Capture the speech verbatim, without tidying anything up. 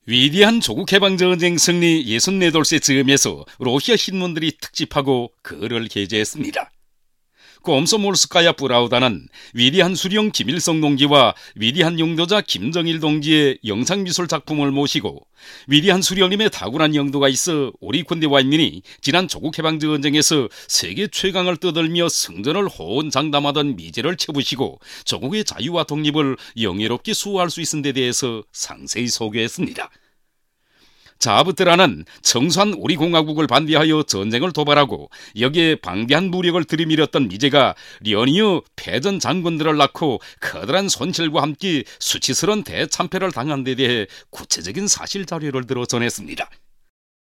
위대한 조국해방전쟁 승리 예순네 돌째 즈음에서 러시아 신문들이 특집하고 글을 게재했습니다. 꼼소몰스카야 프라우다는 위대한 수령 김일성 동지와 위대한 용도자 김정일 동지의 영상미술 작품을 모시고 위대한 수령님의 탁월한 영도가 있어 우리 군대 와인민이 지난 조국해방전쟁에서 세계 최강을 떠들며 승전을 호언장담하던 미제를 채우시고 조국의 자유와 독립을 영예롭게 수호할 수 있는 데 대해서 상세히 소개했습니다. 자부터라는 청소한 우리 공화국을 반대하여 전쟁을 도발하고 여기에 방대한 무력을 들이밀었던 미제가 연이어 패전 장군들을 낳고 커다란 손실과 함께 수치스러운 대참패를 당한 데 대해 구체적인 사실 자료를 들어 전했습니다.